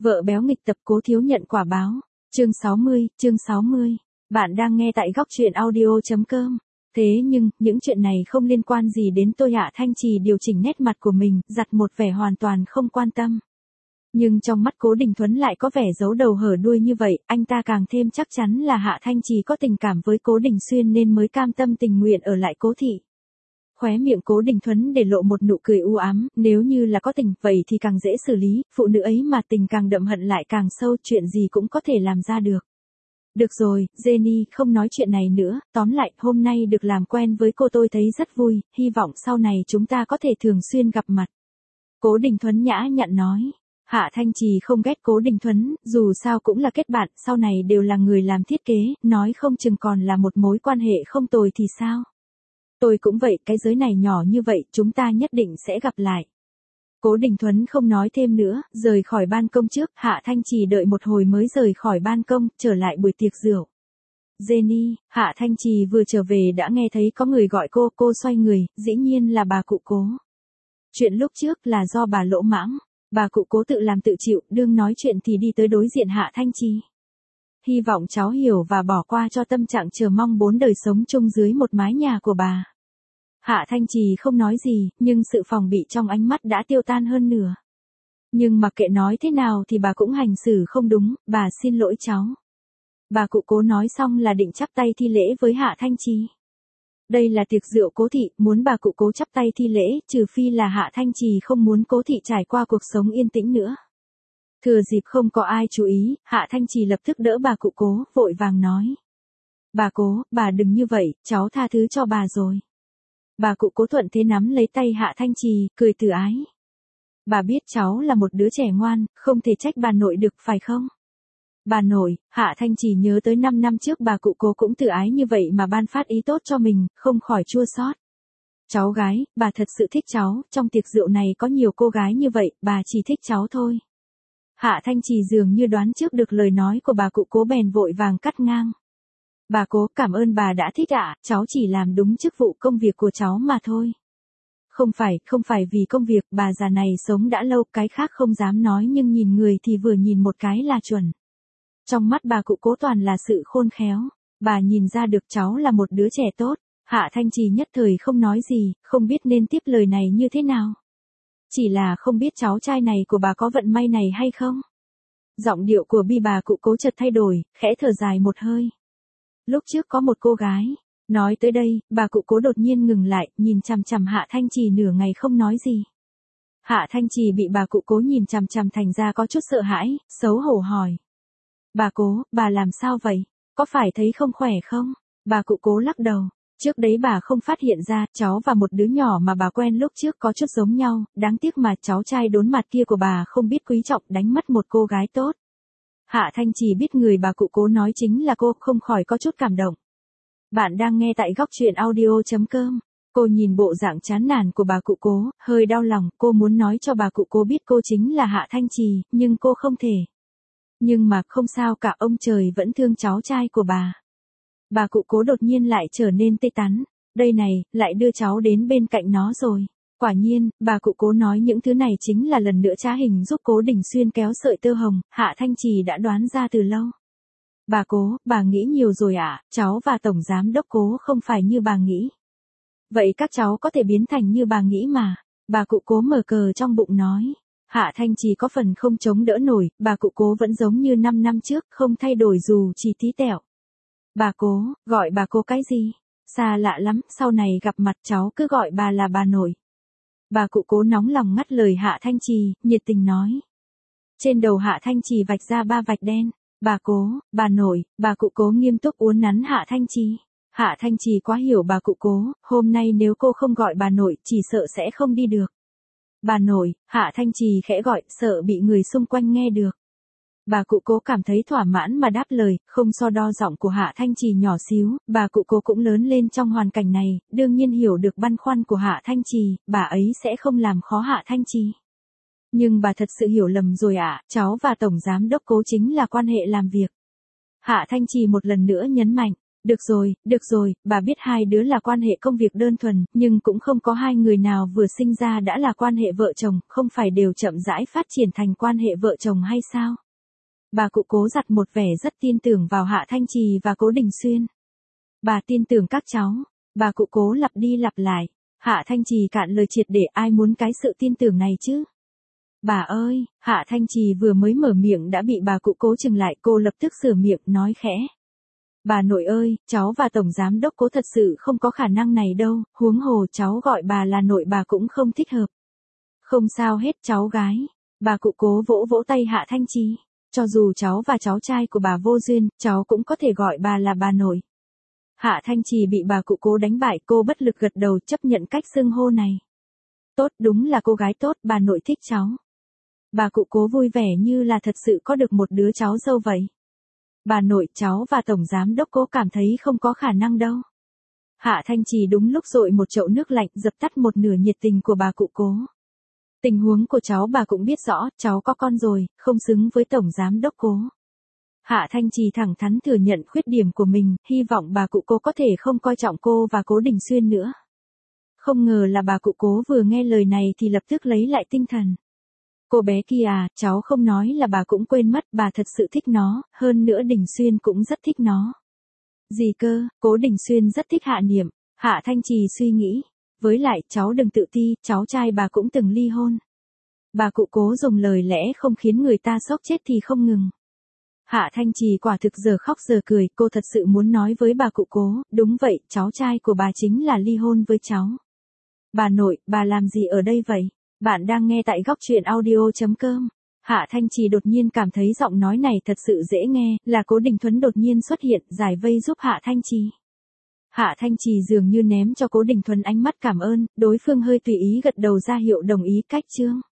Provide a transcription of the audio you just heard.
Vợ béo nghịch tập cố thiếu nhận quả báo. Chương 60. Bạn đang nghe tại góc truyện audio.com. Thế nhưng, những chuyện này không liên quan gì đến tôi. Hạ Thanh Trì điều chỉnh nét mặt của mình, giặt một vẻ hoàn toàn không quan tâm. Nhưng trong mắt Cố Đình Thuấn lại có vẻ giấu đầu hở đuôi như vậy, anh ta càng thêm chắc chắn là Hạ Thanh Trì có tình cảm với Cố Đình Xuyên nên mới cam tâm tình nguyện ở lại Cố thị. Khóe miệng Cố Đình Thuấn để lộ một nụ cười u ám, nếu như là có tình, vậy thì càng dễ xử lý, phụ nữ ấy mà tình càng đậm hận lại càng sâu, chuyện gì cũng có thể làm ra được. Được rồi, Jenny, không nói chuyện này nữa, tóm lại, hôm nay được làm quen với cô tôi thấy rất vui, hy vọng sau này chúng ta có thể thường xuyên gặp mặt. Cố Đình Thuấn nhã nhặn nói. Hạ Thanh Trì không ghét Cố Đình Thuấn, dù sao cũng là kết bạn, sau này đều là người làm thiết kế, nói không chừng còn là một mối quan hệ không tồi thì sao. Tôi cũng vậy, cái giới này nhỏ như vậy, chúng ta nhất định sẽ gặp lại. Cố Đình Thuấn không nói thêm nữa, rời khỏi ban công trước, Hạ Thanh Trì đợi một hồi mới rời khỏi ban công, trở lại buổi tiệc rượu. Jenny, Hạ Thanh Trì vừa trở về đã nghe thấy có người gọi cô xoay người, dĩ nhiên là bà cụ Cố. Chuyện lúc trước là do bà lỗ mãng, bà cụ Cố tự làm tự chịu, đương nói chuyện thì đi tới đối diện Hạ Thanh Trì. Hy vọng cháu hiểu và bỏ qua cho tâm trạng chờ mong 4 đời sống chung dưới một mái nhà của bà. Hạ Thanh Trì không nói gì, nhưng sự phòng bị trong ánh mắt đã tiêu tan hơn nửa. Nhưng mặc kệ nói thế nào thì bà cũng hành xử không đúng, bà xin lỗi cháu. Bà cụ Cố nói xong là định chắp tay thi lễ với Hạ Thanh Trì. Đây là tiệc rượu Cố thị, muốn bà cụ Cố chắp tay thi lễ, trừ phi là Hạ Thanh Trì không muốn Cố thị trải qua cuộc sống yên tĩnh nữa. Thừa dịp không có ai chú ý, Hạ Thanh Trì lập tức đỡ bà cụ Cố, vội vàng nói. Bà Cố, bà đừng như vậy, cháu tha thứ cho bà rồi. Bà cụ Cố thuận thế nắm lấy tay Hạ Thanh Trì, cười từ ái. Bà biết cháu là một đứa trẻ ngoan, không thể trách bà nội được phải không? Bà nội, Hạ Thanh Trì nhớ tới 5 năm trước bà cụ Cố cũng từ ái như vậy mà ban phát ý tốt cho mình, không khỏi chua xót. Cháu gái, bà thật sự thích cháu, trong tiệc rượu này có nhiều cô gái như vậy, bà chỉ thích cháu thôi. Hạ Thanh Trì dường như đoán trước được lời nói của bà cụ Cố bèn vội vàng cắt ngang. Bà Cố, cảm ơn bà đã thích ạ, cháu chỉ làm đúng chức vụ công việc của cháu mà thôi. Không phải vì công việc, bà già này sống đã lâu, cái khác không dám nói nhưng nhìn người thì vừa nhìn một cái là chuẩn. Trong mắt bà cụ Cố toàn là sự khôn khéo, bà nhìn ra được cháu là một đứa trẻ tốt. Hạ Thanh Trì nhất thời không nói gì, không biết nên tiếp lời này như thế nào. Chỉ là không biết cháu trai này của bà có vận may này hay không. Giọng điệu của bà cụ Cố chợt thay đổi, khẽ thở dài một hơi. Lúc trước có một cô gái, nói tới đây, bà cụ Cố đột nhiên ngừng lại, nhìn chằm chằm Hạ Thanh Trì nửa ngày không nói gì. Hạ Thanh Trì bị bà cụ Cố nhìn chằm chằm thành ra có chút sợ hãi, xấu hổ hỏi. Bà Cố, bà làm sao vậy? Có phải thấy không khỏe không? Bà cụ Cố lắc đầu. Trước đấy bà không phát hiện ra, cháu và một đứa nhỏ mà bà quen lúc trước có chút giống nhau, đáng tiếc mà cháu trai đốn mặt kia của bà không biết quý trọng, đánh mất một cô gái tốt. Hạ Thanh Trì biết người bà cụ Cố nói chính là cô, không khỏi có chút cảm động. Bạn đang nghe tại góc truyện audio.com. Cô nhìn bộ dạng chán nản của bà cụ Cố, hơi đau lòng, cô muốn nói cho bà cụ Cố biết cô chính là Hạ Thanh Trì, nhưng cô không thể. Nhưng mà không sao cả, ông trời vẫn thương cháu trai của bà. Bà cụ Cố đột nhiên lại trở nên tê tắn. Đây này, lại đưa cháu đến bên cạnh nó rồi. Quả nhiên, bà cụ Cố nói những thứ này chính là lần nữa trá hình giúp Cố Đình Xuyên kéo sợi tơ hồng, Hạ Thanh Trì đã đoán ra từ lâu. Bà Cố, bà nghĩ nhiều rồi ạ, cháu và Tổng Giám Đốc Cố không phải như bà nghĩ. Vậy các cháu có thể biến thành như bà nghĩ mà. Bà cụ Cố mở cờ trong bụng nói. Hạ Thanh Trì có phần không chống đỡ nổi, bà cụ Cố vẫn giống như 5 năm trước, không thay đổi dù chỉ tí tẹo. Bà Cố, gọi bà Cố cái gì? Xa lạ lắm, sau này gặp mặt cháu cứ gọi bà là bà nội. Bà cụ Cố nóng lòng ngắt lời Hạ Thanh Trì, nhiệt tình nói. Trên đầu Hạ Thanh Trì vạch ra 3 vạch đen. Bà Cố, bà nội, bà cụ Cố nghiêm túc uốn nắn Hạ Thanh Trì. Hạ Thanh Trì quá hiểu bà cụ Cố, hôm nay nếu cô không gọi bà nội, chỉ sợ sẽ không đi được. Bà nội, Hạ Thanh Trì khẽ gọi, sợ bị người xung quanh nghe được. Bà cụ Cố cảm thấy thỏa mãn mà đáp lời, không so đo giọng của Hạ Thanh Trì nhỏ xíu, bà cụ Cố cũng lớn lên trong hoàn cảnh này, đương nhiên hiểu được băn khoăn của Hạ Thanh Trì, bà ấy sẽ không làm khó Hạ Thanh Trì. Nhưng bà thật sự hiểu lầm rồi ạ, cháu và Tổng Giám Đốc Cố chính là quan hệ làm việc. Hạ Thanh Trì một lần nữa nhấn mạnh, Được rồi, bà biết hai đứa là quan hệ công việc đơn thuần, nhưng cũng không có hai người nào vừa sinh ra đã là quan hệ vợ chồng, không phải đều chậm rãi phát triển thành quan hệ vợ chồng hay sao? Bà cụ Cố giặt một vẻ rất tin tưởng vào Hạ Thanh Trì và Cố Đình Xuyên. Bà tin tưởng các cháu, bà cụ Cố lặp đi lặp lại. Hạ Thanh Trì cạn lời triệt để, ai muốn cái sự tin tưởng này chứ? Bà ơi, Hạ Thanh Trì vừa mới mở miệng đã bị bà cụ Cố chừng lại, cô lập tức sửa miệng nói khẽ. Bà nội ơi, cháu và Tổng Giám Đốc Cố thật sự không có khả năng này đâu, huống hồ cháu gọi bà là nội bà cũng không thích hợp. Không sao hết cháu gái. Bà cụ Cố vỗ vỗ tay Hạ Thanh Trì. Cho dù cháu và cháu trai của bà vô duyên, cháu cũng có thể gọi bà là bà nội. Hạ Thanh Trì bị bà cụ Cố đánh bại, cô bất lực gật đầu chấp nhận cách xưng hô này. Tốt, đúng là cô gái tốt, bà nội thích cháu. Bà cụ Cố vui vẻ như là thật sự có được một đứa cháu dâu vậy. Bà nội, cháu và Tổng Giám Đốc Cố cảm thấy không có khả năng đâu. Hạ Thanh Trì đúng lúc dội một chậu nước lạnh dập tắt một nửa nhiệt tình của bà cụ Cố. Tình huống của cháu bà cũng biết rõ, cháu có con rồi, không xứng với Tổng Giám Đốc Cố. Hạ Thanh Trì thẳng thắn thừa nhận khuyết điểm của mình, hy vọng bà cụ Cố có thể không coi trọng cô và Cố Đình Xuyên nữa. Không ngờ là bà cụ Cố vừa nghe lời này thì lập tức lấy lại tinh thần. Cô bé kia à, cháu không nói là bà cũng quên mất, bà thật sự thích nó, hơn nữa Đình Xuyên cũng rất thích nó. Gì cơ, Cố Đình Xuyên rất thích Hạ Niệm. Hạ Thanh Trì suy nghĩ. Với lại, cháu đừng tự ti, cháu trai bà cũng từng ly hôn. Bà cụ Cố dùng lời lẽ không khiến người ta sốc chết thì không ngừng. Hạ Thanh Trì quả thực giờ khóc giờ cười, cô thật sự muốn nói với bà cụ Cố, đúng vậy, cháu trai của bà chính là ly hôn với cháu. Bà nội, bà làm gì ở đây vậy? Bạn đang nghe tại góc truyện audio.com. Hạ Thanh Trì đột nhiên cảm thấy giọng nói này thật sự dễ nghe, là Cố Đình Thuấn đột nhiên xuất hiện, giải vây giúp Hạ Thanh Trì. Hạ Thanh Trì dường như ném cho Cố Đình Thuấn ánh mắt cảm ơn, đối phương hơi tùy ý gật đầu ra hiệu đồng ý cách chương.